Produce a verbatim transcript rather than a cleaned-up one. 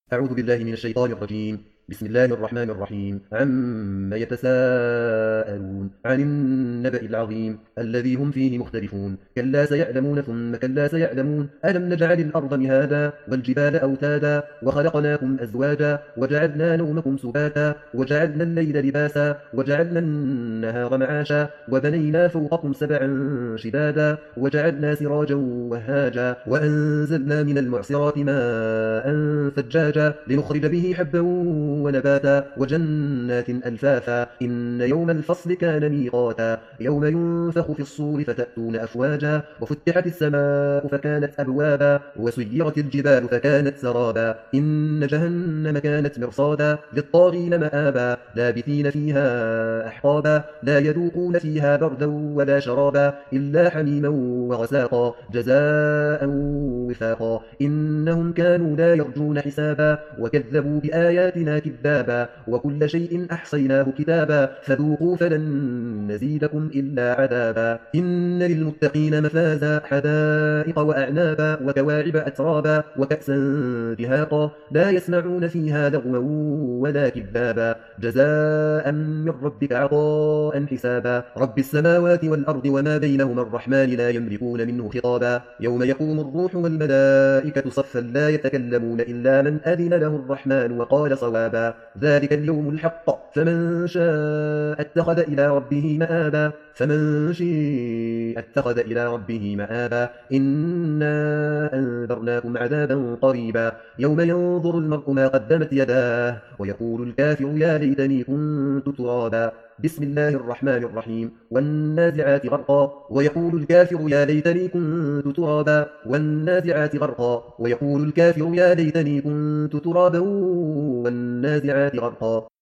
أعوذ بالله من الشيطان الرجيم. بسم الله الرحمن الرحيم. عما يتساءلون عن النبأ العظيم الذي هم فيه مختلفون. كلا سيعلمون ثم كلا سيعلمون. ألم نجعل الأرض مهادا والجبال أوتادا وخلقناكم أزواجا وجعلنا نومكم سباتا وجعلنا الليل لباسا وجعلنا النهار معاشا وبنينا فوقكم سبعا شدادا وجعلنا سراجا وهاجا وأنزلنا من المعصرات ماء ثجاجا لنخرج به حبا ونباتا وجنات ألفافا. إن يوم الفصل كان ميقاتا يوم ينفخ في الصور فتأتون أفواجا وفتحت السماء فكانت أبوابا وسيرت الجبال فكانت سرابا. إن جهنم كانت مرصادا للطاغين مآبا لابثين فيها أحقابا لا يذوقون فيها بردا ولا شرابا إلا حميما وغساقا جزاء وفاقا. إنهم كانوا لا يرجون حسابا وكذبوا بآياتنا كذابا وكل شيء أحصيناه كتابا فذوقوا فلن نزيدكم إلا عذابا. إن للمتقين مفازا حدائق وأعنابا وكواعب أترابا وكأسا دهاقا لا يسمعون فيها لغوا ولا كذابا جزاء من ربك عطاء حسابا. رب السماوات والأرض وما بينهما الرحمن لا يملكون منه خطابا. يوم يقوم الروح والملائكة صفا لا يتكلمون إلا من أذن له الرحمن وقال صوابا. ذلك اليوم الحق فمن شاء اتخذ إلى ربه مآبا فمن شاء اتخذ إلى ربه مآبا. إنا أنذرناكم عذابا قريبا يوم ينظر المرء ما قدمت يداه ويقول الكافر يا ليتني كنت ترابا. بسم الله الرحمن الرحيم. والنازعات غرقا ويقول الكافر يا ليتني كنت ترابا والنازعات غرقا ويقول الكافر يا ليتني كنت ترابا والنازعات غرقا.